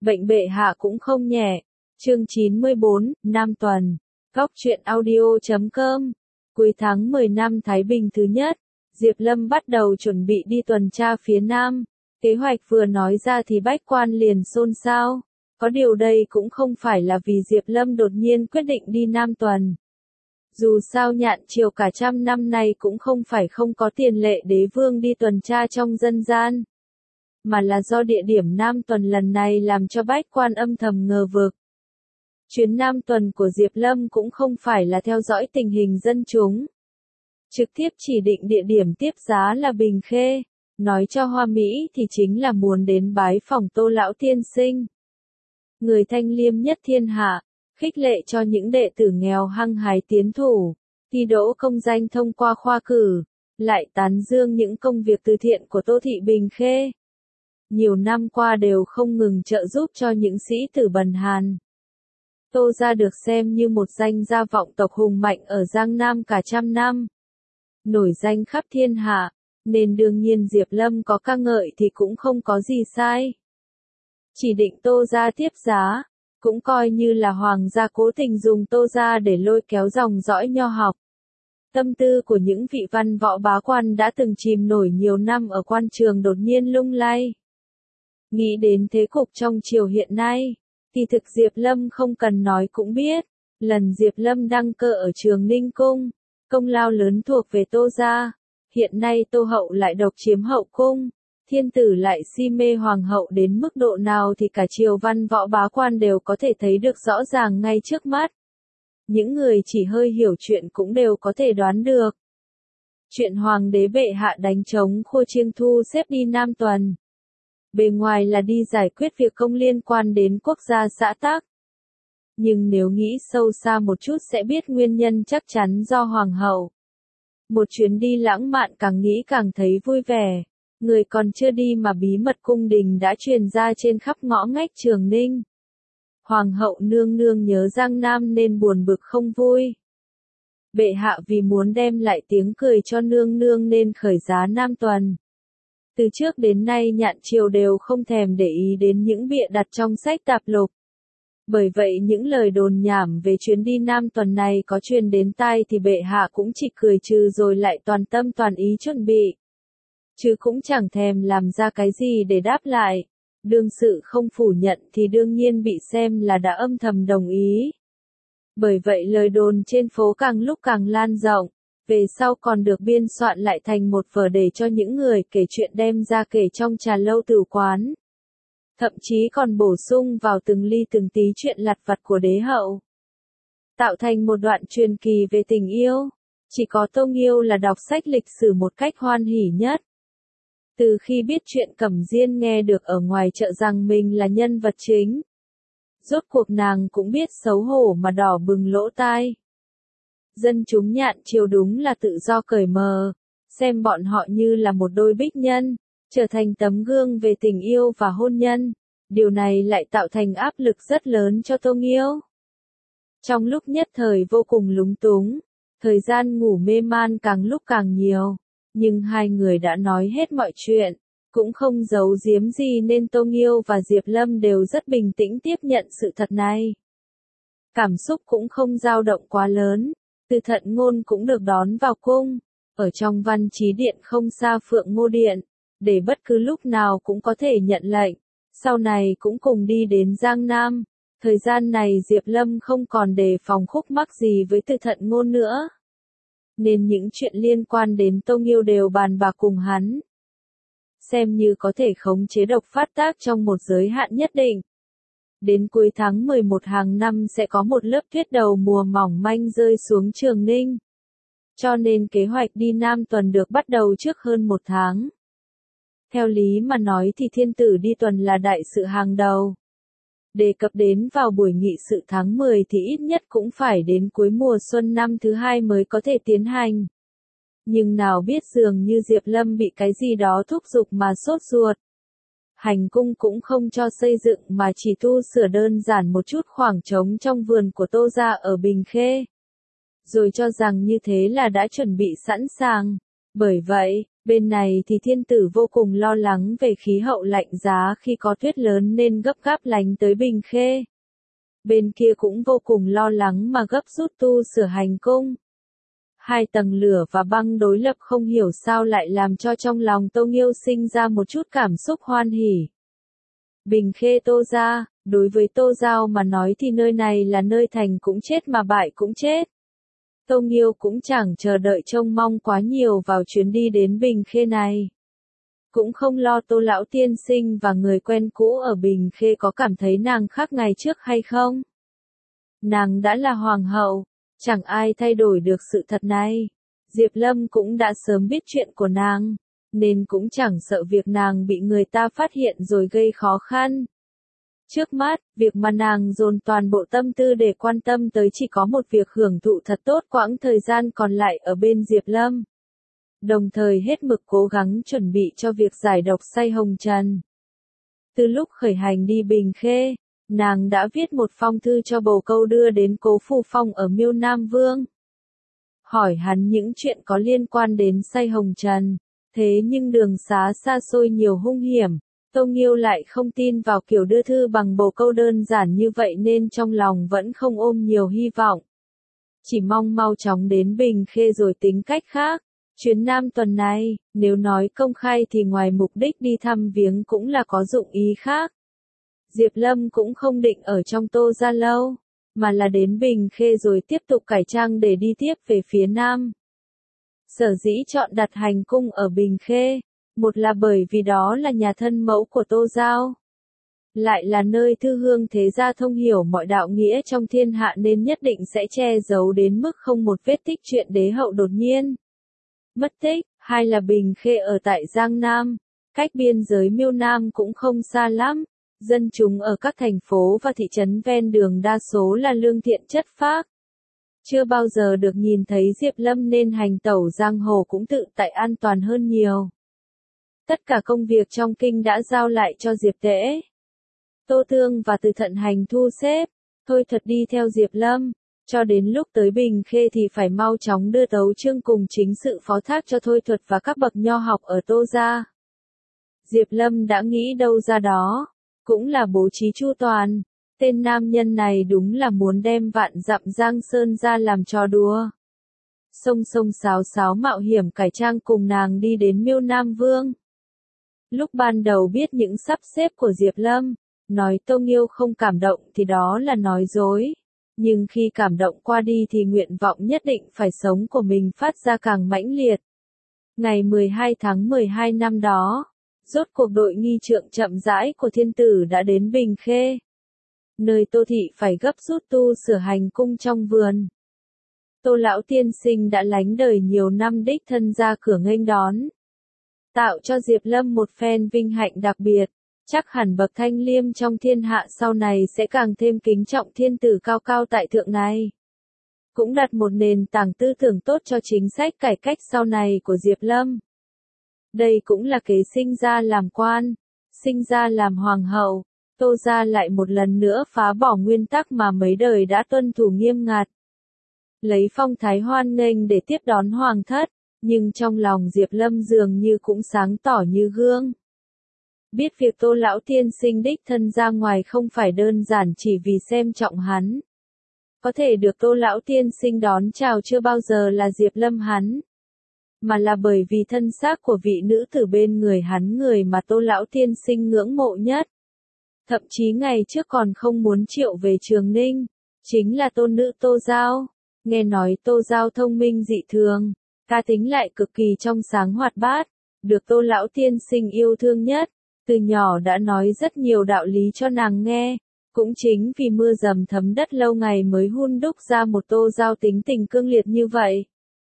Bệnh bệ hạ cũng không nhẹ. Chương 94, Nam tuần. Góc truyện audio.com. Cuối tháng 10 năm Thái Bình thứ nhất, Diệp Lâm bắt đầu chuẩn bị đi tuần tra phía Nam. Kế hoạch vừa nói ra thì bách quan liền xôn xao. Có điều đây cũng không phải là vì Diệp Lâm đột nhiên quyết định đi Nam tuần. Dù sao Nhạn Triều cả trăm năm nay cũng không phải không có tiền lệ đế vương đi tuần tra trong dân gian. Mà là do địa điểm Nam tuần lần này làm cho bách quan âm thầm ngờ vực. Chuyến Nam tuần của Diệp Lâm cũng không phải là theo dõi tình hình dân chúng. Trực tiếp chỉ định địa điểm tiếp giá là Bình Khê, nói cho hoa mỹ thì chính là muốn đến bái phỏng Tô lão tiên sinh. Người thanh liêm nhất thiên hạ, khích lệ cho những đệ tử nghèo hăng hái tiến thủ, thi đỗ công danh thông qua khoa cử, lại tán dương những công việc từ thiện của Tô thị Bình Khê. Nhiều năm qua đều không ngừng trợ giúp cho những sĩ tử bần hàn. Tô gia được xem như một danh gia vọng tộc hùng mạnh ở Giang Nam cả trăm năm. Nổi danh khắp thiên hạ, nên đương nhiên Diệp Lâm có ca ngợi thì cũng không có gì sai. Chỉ định Tô gia tiếp giá, cũng coi như là hoàng gia cố tình dùng Tô gia để lôi kéo dòng dõi nho học. Tâm tư của những vị văn võ bá quan đã từng chìm nổi nhiều năm ở quan trường đột nhiên lung lay. Nghĩ đến thế cục trong triều hiện nay, thì thực Diệp Lâm không cần nói cũng biết, lần Diệp Lâm đăng cơ ở Trường Ninh Cung, công lao lớn thuộc về Tô gia. Hiện nay Tô hậu lại độc chiếm hậu cung, thiên tử lại si mê hoàng hậu đến mức độ nào thì cả triều văn võ bá quan đều có thể thấy được rõ ràng ngay trước mắt. Những người chỉ hơi hiểu chuyện cũng đều có thể đoán được. Chuyện hoàng đế bệ hạ đánh trống Khô Chiêng thu xếp đi Nam tuần. Bề ngoài là đi giải quyết việc công liên quan đến quốc gia xã tắc. Nhưng nếu nghĩ sâu xa một chút sẽ biết nguyên nhân chắc chắn do hoàng hậu. Một chuyến đi lãng mạn càng nghĩ càng thấy vui vẻ. Người còn chưa đi mà bí mật cung đình đã truyền ra trên khắp ngõ ngách Trường Ninh. Hoàng hậu nương nương nhớ Giang Nam nên buồn bực không vui. Bệ hạ vì muốn đem lại tiếng cười cho nương nương nên khởi giá Nam tuần. Từ trước đến nay Nhạn Triều đều không thèm để ý đến những bịa đặt trong sách tạp lục. Bởi vậy những lời đồn nhảm về chuyến đi Nam tuần này có truyền đến tai thì bệ hạ cũng chỉ cười trừ rồi lại toàn tâm toàn ý chuẩn bị. Chứ cũng chẳng thèm làm ra cái gì để đáp lại. Đương sự không phủ nhận thì đương nhiên bị xem là đã âm thầm đồng ý. Bởi vậy lời đồn trên phố càng lúc càng lan rộng. Về sau còn được biên soạn lại thành một vở để cho những người kể chuyện đem ra kể trong trà lâu tử quán. Thậm chí còn bổ sung vào từng ly từng tí chuyện lặt vặt của đế hậu. Tạo thành một đoạn truyền kỳ về tình yêu. Chỉ có Tô Nghiêu là đọc sách lịch sử một cách hoan hỉ nhất. Từ khi biết chuyện Cẩm Diên nghe được ở ngoài chợ rằng mình là nhân vật chính. Rốt cuộc nàng cũng biết xấu hổ mà đỏ bừng lỗ tai. Dân chúng Nhạn Triều đúng là tự do cởi mờ, xem bọn họ như là một đôi bích nhân, trở thành tấm gương về tình yêu và hôn nhân. Điều này lại tạo thành áp lực rất lớn cho Tô Nghiêu. Trong lúc nhất thời vô cùng lúng túng, thời gian ngủ mê man càng lúc càng nhiều, nhưng hai người đã nói hết mọi chuyện, cũng không giấu giếm gì nên Tô Nghiêu và Diệp Lâm đều rất bình tĩnh tiếp nhận sự thật này. Cảm xúc cũng không dao động quá lớn. Từ Thận Ngôn cũng được đón vào cung, ở trong Văn Chí Điện không xa Phượng Ngô Điện, để bất cứ lúc nào cũng có thể nhận lệnh, sau này cũng cùng đi đến Giang Nam. Thời gian này Diệp Lâm không còn đề phòng khúc mắc gì với Từ Thận Ngôn nữa. Nên những chuyện liên quan đến Tô Nghiêu đều bàn bạc cùng hắn. Xem như có thể khống chế độc phát tác trong một giới hạn nhất định. Đến cuối tháng 11 hàng năm sẽ có một lớp tuyết đầu mùa mỏng manh rơi xuống Trường Ninh. Cho nên kế hoạch đi Nam tuần được bắt đầu trước hơn một tháng. Theo lý mà nói thì thiên tử đi tuần là đại sự hàng đầu. Đề cập đến vào buổi nghị sự tháng 10 thì ít nhất cũng phải đến cuối mùa xuân năm thứ hai mới có thể tiến hành. Nhưng nào biết dường như Diệp Lâm bị cái gì đó thúc giục mà sốt ruột. Hành cung cũng không cho xây dựng mà chỉ tu sửa đơn giản một chút khoảng trống trong vườn của Tô gia ở Bình Khê. Rồi cho rằng như thế là đã chuẩn bị sẵn sàng. Bởi vậy, bên này thì thiên tử vô cùng lo lắng về khí hậu lạnh giá khi có tuyết lớn nên gấp gáp lánh tới Bình Khê. Bên kia cũng vô cùng lo lắng mà gấp rút tu sửa hành cung. Hai tầng lửa và băng đối lập không hiểu sao lại làm cho trong lòng Tô Nghiêu sinh ra một chút cảm xúc hoan hỉ. Bình Khê Tô gia, đối với Tô Giao mà nói thì nơi này là nơi thành cũng chết mà bại cũng chết. Tô Nghiêu cũng chẳng chờ đợi trông mong quá nhiều vào chuyến đi đến Bình Khê này. Cũng không lo Tô lão tiên sinh và người quen cũ ở Bình Khê có cảm thấy nàng khác ngày trước hay không. Nàng đã là hoàng hậu, chẳng ai thay đổi được sự thật này. Diệp Lâm cũng đã sớm biết chuyện của nàng, nên cũng chẳng sợ việc nàng bị người ta phát hiện rồi gây khó khăn. Trước mắt, việc mà nàng dồn toàn bộ tâm tư để quan tâm tới chỉ có một việc hưởng thụ thật tốt quãng thời gian còn lại ở bên Diệp Lâm. Đồng thời hết mực cố gắng chuẩn bị cho việc giải độc say hồng trần. Từ lúc khởi hành đi Bình Khê, nàng đã viết một phong thư cho bồ câu đưa đến Cố Phù Phong ở Miêu Nam Vương. Hỏi hắn những chuyện có liên quan đến say hồng trần, thế nhưng đường xá xa xôi nhiều hung hiểm. Tô Nghiêu lại không tin vào kiểu đưa thư bằng bồ câu đơn giản như vậy nên trong lòng vẫn không ôm nhiều hy vọng. Chỉ mong mau chóng đến Bình Khê rồi tính cách khác. Chuyến Nam tuần này, nếu nói công khai thì ngoài mục đích đi thăm viếng cũng là có dụng ý khác. Diệp Lâm cũng không định ở trong Tô gia lâu, mà là đến Bình Khê rồi tiếp tục cải trang để đi tiếp về phía Nam. Sở dĩ chọn đặt hành cung ở Bình Khê, một là bởi vì đó là nhà thân mẫu của Tô Giao. Lại là nơi thư hương thế gia thông hiểu mọi đạo nghĩa trong thiên hạ nên nhất định sẽ che giấu đến mức không một vết tích chuyện đế hậu đột nhiên mất tích. Hai là Bình Khê ở tại Giang Nam, cách biên giới Miêu Nam cũng không xa lắm. Dân chúng ở các thành phố và thị trấn ven đường đa số là lương thiện chất phác. Chưa bao giờ được nhìn thấy Diệp Lâm nên hành tẩu giang hồ cũng tự tại an toàn hơn nhiều. Tất cả công việc trong kinh đã giao lại cho Diệp Tễ. Tô Thương và Từ Thận hành thu xếp, Thôi Thuật đi theo Diệp Lâm. Cho đến lúc tới Bình Khê thì phải mau chóng đưa tấu chương cùng chính sự phó thác cho Thôi Thuật và các bậc nho học ở Tô gia. Diệp Lâm đã nghĩ đâu ra đó, cũng là bố trí chu toàn. Tên nam nhân này đúng là muốn đem vạn dặm Giang Sơn ra làm trò đùa. Xông xáo xáo mạo hiểm cải trang cùng nàng đi đến Miêu Nam Vương. Lúc ban đầu biết những sắp xếp của Diệp Lâm, nói Tô Nghiêu không cảm động thì đó là nói dối. Nhưng khi cảm động qua đi thì nguyện vọng nhất định phải sống của mình phát ra càng mãnh liệt. Ngày 12 tháng 12 năm đó, rốt cuộc đội nghi trượng chậm rãi của thiên tử đã đến Bình Khê. Nơi Tô thị phải gấp rút tu sửa hành cung trong vườn. Tô lão tiên sinh đã lánh đời nhiều năm đích thân ra cửa nghênh đón. Tạo cho Diệp Lâm một phen vinh hạnh đặc biệt. Chắc hẳn bậc thanh liêm trong thiên hạ sau này sẽ càng thêm kính trọng thiên tử cao cao tại thượng này. Cũng đặt một nền tảng tư tưởng tốt cho chính sách cải cách sau này của Diệp Lâm. Đây cũng là kế sinh ra làm quan, sinh ra làm hoàng hậu. Tô gia lại một lần nữa phá bỏ nguyên tắc mà mấy đời đã tuân thủ nghiêm ngặt. Lấy phong thái hoan nghênh để tiếp đón hoàng thất, nhưng trong lòng Diệp Lâm dường như cũng sáng tỏ như gương. Biết việc Tô lão tiên sinh đích thân ra ngoài không phải đơn giản chỉ vì xem trọng hắn. Có thể được Tô lão tiên sinh đón chào chưa bao giờ là Diệp Lâm hắn, mà là bởi vì thân xác của vị nữ tử bên người hắn, người mà Tô lão tiên sinh ngưỡng mộ nhất. Thậm chí ngày trước còn không muốn triệu về Trường Ninh, chính là tôn nữ Tô Giao. Nghe nói Tô Giao thông minh dị thường, cá tính lại cực kỳ trong sáng hoạt bát, được Tô lão tiên sinh yêu thương nhất. Từ nhỏ đã nói rất nhiều đạo lý cho nàng nghe, cũng chính vì mưa dầm thấm đất lâu ngày mới hun đúc ra một Tô Giao tính tình cương liệt như vậy.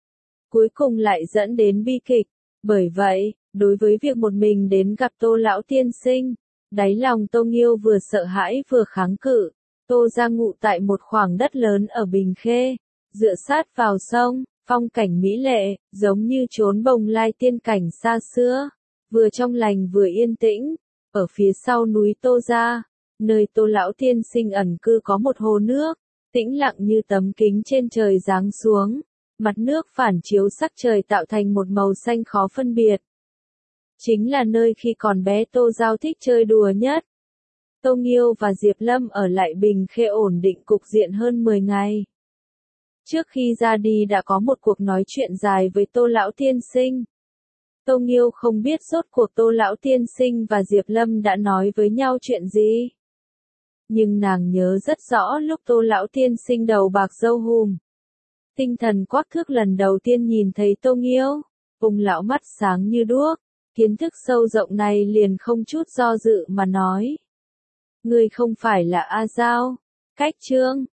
Cuối cùng lại dẫn đến bi kịch, bởi vậy, đối với việc một mình đến gặp Tô lão tiên sinh, đáy lòng Tô Nghiêu vừa sợ hãi vừa kháng cự. Tô gia ngụ tại một khoảng đất lớn ở Bình Khê, dựa sát vào sông, phong cảnh mỹ lệ, giống như chốn bồng lai tiên cảnh xa xưa. Vừa trong lành vừa yên tĩnh, ở phía sau núi Tô gia, nơi Tô lão tiên sinh ẩn cư có một hồ nước, tĩnh lặng như tấm kính trên trời giáng xuống, Mặt nước phản chiếu sắc trời tạo thành một màu xanh khó phân biệt. Chính là nơi khi còn bé Tô Giao thích chơi đùa nhất. Tô Nghiêu và Diệp Lâm ở lại Bình Khê ổn định cục diện hơn 10 ngày. Trước khi ra đi đã có một cuộc nói chuyện dài với Tô Lão Tiên Sinh. Tô Nghiêu không biết rốt cuộc Tô Lão Tiên Sinh và Diệp Lâm đã nói với nhau chuyện gì. Nhưng nàng nhớ rất rõ lúc Tô Lão Tiên Sinh đầu bạc râu hùm. Tinh thần quắc thước lần đầu tiên nhìn thấy Tô Nghiêu, cùng lão mắt sáng như đuốc, kiến thức sâu rộng này liền không chút do dự mà nói. Ngươi không phải là A Giao, Cách Trương,